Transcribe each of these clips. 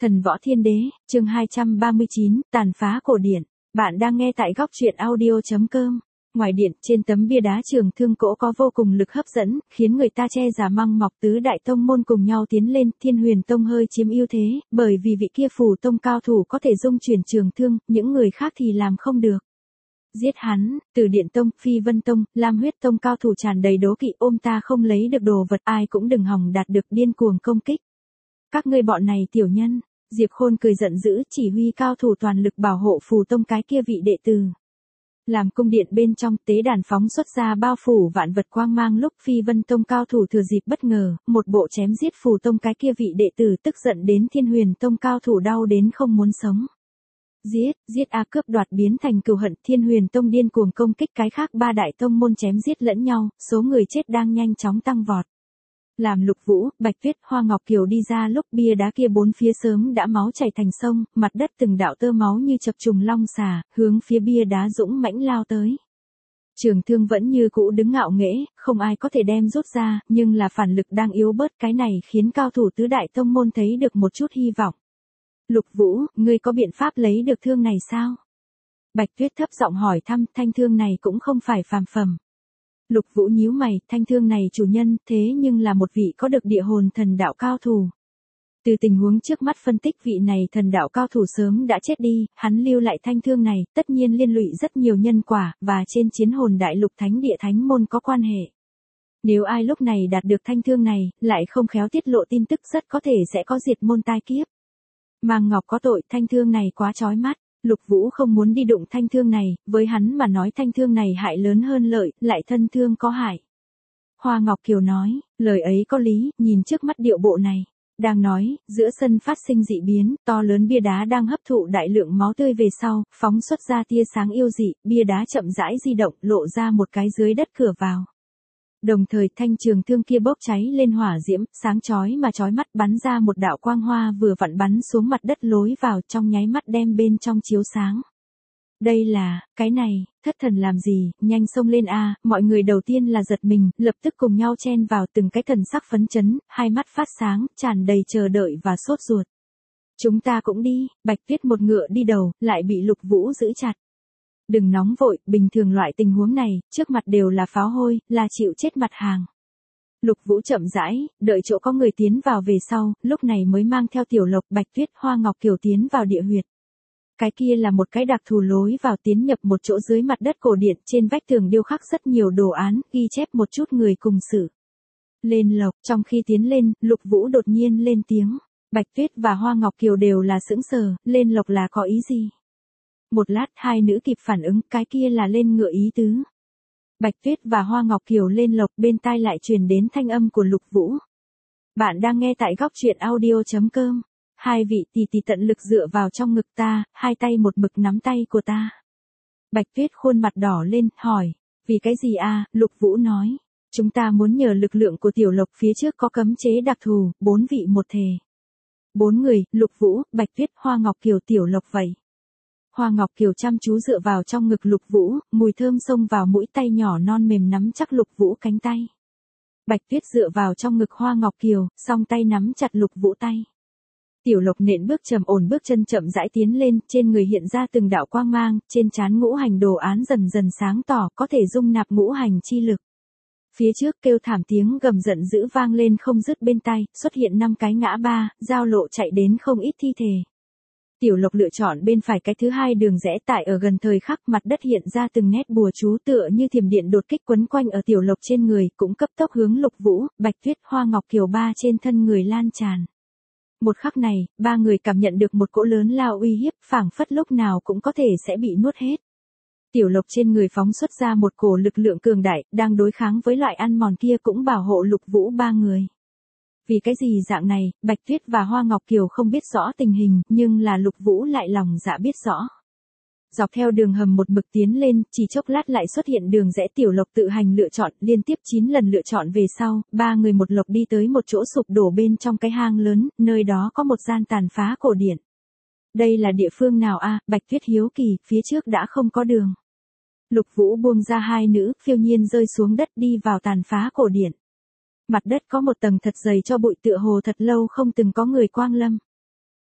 Thần Võ Thiên Đế, chương 239, tàn phá cổ điển. Bạn đang nghe tại góc truyện audio.com. Ngoài điện, trên tấm bia đá Trường Thương Cỗ có vô cùng lực hấp dẫn, khiến người ta che giả măng mọc tứ đại tông môn cùng nhau tiến lên. Thiên Huyền Tông hơi chiếm ưu thế, bởi vì vị kia Phù Tông cao thủ có thể dung chuyển trường thương, những người khác thì làm không được. Giết hắn, Từ Điện Tông, Phi Vân Tông, Lam Huyết Tông cao thủ tràn đầy đố kỵ, ôm ta không lấy được đồ vật, ai cũng đừng hòng đạt được, điên cuồng công kích. Các ngươi bọn này tiểu nhân. Diệp Khôn cười giận dữ, chỉ huy cao thủ toàn lực bảo hộ Phù Tông cái kia vị đệ tử. Làm cung điện bên trong, tế đàn phóng xuất ra bao phủ vạn vật quang mang, lúc Phi Vân Tông cao thủ thừa dịp bất ngờ, một bộ chém giết Phù Tông cái kia vị đệ tử, tức giận đến Thiên Huyền Tông cao thủ đau đến không muốn sống. Giết a, cướp đoạt biến thành cừu hận. Thiên Huyền Tông điên cuồng công kích cái khác ba đại tông môn, chém giết lẫn nhau, số người chết đang nhanh chóng tăng vọt. Làm Lục Vũ, Bạch Tuyết, Hoa Ngọc Kiều đi ra lúc, bia đá kia bốn phía sớm đã máu chảy thành sông, mặt đất từng đạo tơ máu như chập trùng long xà, hướng phía bia đá dũng mãnh lao tới. Trường thương vẫn như cũ đứng ngạo nghễ, không ai có thể đem rút ra, nhưng là phản lực đang yếu bớt, cái này khiến cao thủ tứ đại tông môn thấy được một chút hy vọng. Lục Vũ, ngươi có biện pháp lấy được thương này sao? Bạch Tuyết thấp giọng hỏi thăm, thanh thương này cũng không phải phàm phẩm. Lục Vũ nhíu mày, thanh thương này chủ nhân, thế nhưng là một vị có được địa hồn thần đạo cao thủ. Từ tình huống trước mắt phân tích, vị này thần đạo cao thủ sớm đã chết đi, hắn lưu lại thanh thương này, tất nhiên liên lụy rất nhiều nhân quả, và trên chiến hồn đại lục thánh địa thánh môn có quan hệ. Nếu ai lúc này đạt được thanh thương này, lại không khéo tiết lộ tin tức, rất có thể sẽ có diệt môn tai kiếp. Mang Ngọc có tội, thanh thương này quá chói mắt. Lục Vũ không muốn đi đụng thanh thương này, với hắn mà nói thanh thương này hại lớn hơn lợi, lại thân thương có hại. Hoa Ngọc Kiều nói, lời ấy có lý, nhìn trước mắt điệu bộ này. Đang nói, giữa sân phát sinh dị biến, to lớn bia đá đang hấp thụ đại lượng máu tươi về sau, phóng xuất ra tia sáng yêu dị, bia đá chậm rãi di động, lộ ra một cái dưới đất cửa vào. Đồng thời thanh trường thương kia bốc cháy lên hỏa diễm, sáng chói mà chói mắt, bắn ra một đạo quang hoa vừa vặn bắn xuống mặt đất, lối vào trong nháy mắt đem bên trong chiếu sáng. Đây là, cái này, thất thần làm gì, nhanh xông lên a. Mọi người đầu tiên là giật mình, lập tức cùng nhau chen vào, từng cái thần sắc phấn chấn, hai mắt phát sáng, tràn đầy chờ đợi và sốt ruột. Chúng ta cũng đi. Bạch Tuyết một ngựa đi đầu, lại bị Lục Vũ giữ chặt. Đừng nóng vội, bình thường loại tình huống này, trước mặt đều là pháo hôi, là chịu chết mặt hàng. Lục Vũ chậm rãi, đợi chỗ có người tiến vào về sau, lúc này mới mang theo Tiểu Lộc, Bạch Tuyết, Hoa Ngọc Kiều tiến vào địa huyệt. Cái kia là một cái đặc thù lối vào tiến nhập một chỗ dưới mặt đất cổ điện, trên vách tường điêu khắc rất nhiều đồ án, ghi chép một chút người cùng sự. Lên lộc, trong khi tiến lên, Lục Vũ đột nhiên lên tiếng. Bạch Tuyết và Hoa Ngọc Kiều đều là sững sờ, lên lộc là có ý gì? Một lát hai nữ kịp phản ứng, cái kia là lên ngựa ý tứ. Bạch Tuyết và Hoa Ngọc Kiều lên lộc, bên tai lại truyền đến thanh âm của Lục Vũ. Bạn đang nghe tại góc truyện audio.com. Hai vị tỷ tỷ tận lực dựa vào trong ngực ta, hai tay một mực nắm tay của ta. Bạch Tuyết khuôn mặt đỏ lên, hỏi, vì cái gì a? Lục Vũ nói, chúng ta muốn nhờ lực lượng của Tiểu Lộc, phía trước có cấm chế đặc thù, 4 vị một thể. 4 người, Lục Vũ, Bạch Tuyết, Hoa Ngọc Kiều, Tiểu Lộc vậy. Hoa Ngọc Kiều chăm chú dựa vào trong ngực Lục Vũ, mùi thơm xông vào mũi, tay nhỏ non mềm nắm chắc Lục Vũ cánh tay. Bạch Tuyết dựa vào trong ngực Hoa Ngọc Kiều, song tay nắm chặt Lục Vũ tay. Tiểu Lộc nện bước trầm ổn, bước chân chậm rãi tiến lên, trên người hiện ra từng đạo quang mang, trên trán ngũ hành đồ án dần dần sáng tỏ, có thể dung nạp ngũ hành chi lực. Phía trước kêu thảm tiếng gầm giận dữ vang lên không dứt, bên tai xuất hiện 5 cái ngã ba, giao lộ chạy đến không ít thi thể. Tiểu Lộc lựa chọn bên phải cái thứ hai đường rẽ, tại ở gần thời khắc mặt đất hiện ra từng nét bùa chú tựa như thiểm điện đột kích quấn quanh ở Tiểu Lộc trên người, cũng cấp tốc hướng Lục Vũ, Bạch Tuyết, Hoa Ngọc Kiều ba trên thân người lan tràn. Một khắc này, ba người cảm nhận được một cỗ lớn lao uy hiếp, phảng phất lúc nào cũng có thể sẽ bị nuốt hết. Tiểu Lộc trên người phóng xuất ra một cổ lực lượng cường đại, đang đối kháng với loại ăn mòn kia, cũng bảo hộ Lục Vũ ba người. Vì cái gì dạng này, Bạch Tuyết và Hoa Ngọc Kiều không biết rõ tình hình, nhưng là Lục Vũ lại lòng dạ biết rõ. Dọc theo đường hầm một mực tiến lên, chỉ chốc lát lại xuất hiện đường rẽ, Tiểu Lộc tự hành lựa chọn, liên tiếp 9 lần lựa chọn về sau, ba người một lộc đi tới một chỗ sụp đổ bên trong cái hang lớn, nơi đó có một gian tàn phá cổ điển. Đây là địa phương nào a? Bạch Tuyết hiếu kỳ, phía trước đã không có đường. Lục Vũ buông ra hai nữ, phiêu nhiên rơi xuống đất, đi vào tàn phá cổ điển. Mặt đất có một tầng thật dày cho bụi, tựa hồ thật lâu không từng có người quang lâm.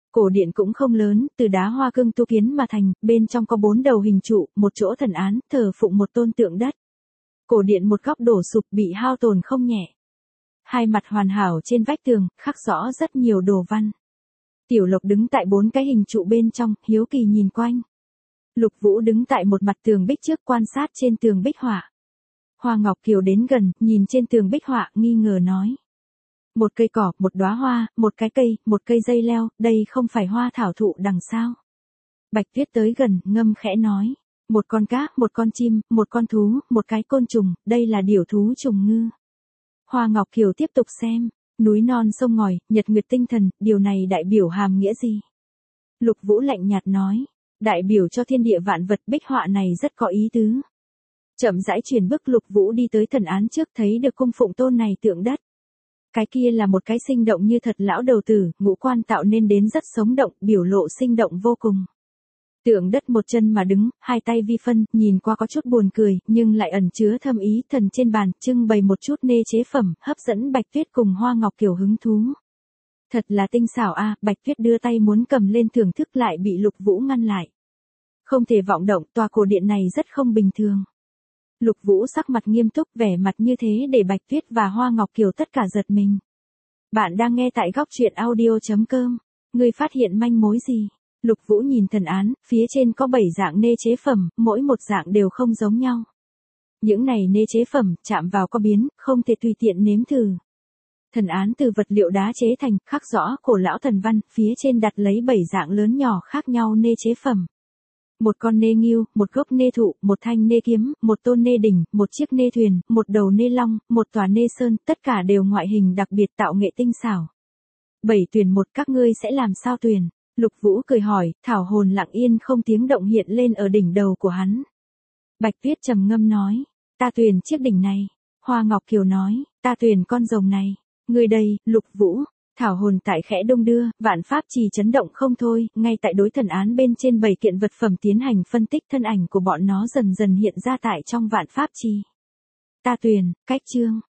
Cổ điện cũng không lớn, từ đá hoa cương tu kiến mà thành, bên trong có 4 đầu hình trụ, một chỗ thần án, thờ phụng một tôn tượng đất. Cổ điện một góc đổ sụp bị hao tổn không nhẹ. Hai mặt hoàn hảo trên vách tường, khắc rõ rất nhiều đồ văn. Tiểu Lộc đứng tại 4 cái hình trụ bên trong, hiếu kỳ nhìn quanh. Lục Vũ đứng tại một mặt tường bích trước quan sát trên tường bích họa. Hoa Ngọc Kiều đến gần, nhìn trên tường bích họa, nghi ngờ nói. Một cây cỏ, một đóa hoa, một cái cây, một cây dây leo, đây không phải hoa thảo thụ đằng sao. Bạch Tuyết tới gần, ngâm khẽ nói. Một con cá, một con chim, một con thú, một cái côn trùng, đây là điểu thú trùng ngư. Hoa Ngọc Kiều tiếp tục xem. Núi non sông ngòi, nhật nguyệt tinh thần, điều này đại biểu hàm nghĩa gì? Lục Vũ lạnh nhạt nói. Đại biểu cho thiên địa vạn vật, bích họa này rất có ý tứ. Chậm rãi chuyển bước, Lục Vũ đi tới thần án trước, thấy được cung phụng tôn này tượng đất. Cái kia là một cái sinh động như thật lão đầu tử, ngũ quan tạo nên đến rất sống động, biểu lộ sinh động vô cùng. Tượng đất một chân mà đứng, hai tay vi phân, nhìn qua có chút buồn cười, nhưng lại ẩn chứa thâm ý. Thần trên bàn trưng bày một chút nê chế phẩm, hấp dẫn Bạch Tuyết cùng Hoa Ngọc Kiều hứng thú. Thật là tinh xảo a. Bạch Tuyết đưa tay muốn cầm lên thưởng thức lại bị Lục Vũ ngăn lại. Không thể vọng động, tòa cổ điện này rất không bình thường. Lục Vũ sắc mặt nghiêm túc, vẻ mặt như thế để Bạch Tuyết và Hoa Ngọc Kiều tất cả giật mình. Bạn đang nghe tại góc truyện audio.com. Ngươi phát hiện manh mối gì? Lục Vũ nhìn thần án, phía trên có 7 dạng nê chế phẩm, mỗi một dạng đều không giống nhau. Những này nê chế phẩm, chạm vào có biến, không thể tùy tiện nếm thử. Thần án từ vật liệu đá chế thành, khắc rõ cổ lão thần văn, phía trên đặt lấy 7 dạng lớn nhỏ khác nhau nê chế phẩm. Một con nê ngưu, một gốc nê thụ, một thanh nê kiếm, một tôn nê đỉnh, một chiếc nê thuyền, một đầu nê long, một tòa nê sơn, tất cả đều ngoại hình đặc biệt tạo nghệ tinh xảo. 7 tuyển một, các ngươi sẽ làm sao tuyển? Lục Vũ cười hỏi, thảo hồn lặng yên không tiếng động hiện lên ở đỉnh đầu của hắn. Bạch Tuyết trầm ngâm nói, ta tuyển chiếc đỉnh này. Hoa Ngọc Kiều nói, ta tuyển con rồng này. Ngươi đây, Lục Vũ. Thảo hồn tại khẽ đông đưa, vạn pháp trì chấn động không thôi, ngay tại đối thần án bên trên 7 kiện vật phẩm tiến hành phân tích, thân ảnh của bọn nó dần dần hiện ra tại trong vạn pháp trì. Ta tuyển, cách chương.